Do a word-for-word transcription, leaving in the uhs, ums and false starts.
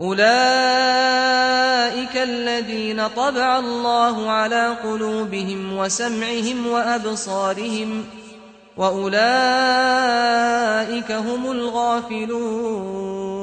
أولئك الذين طبع الله على قلوبهم وسمعهم وأبصارهم وأولئك هم الغافلون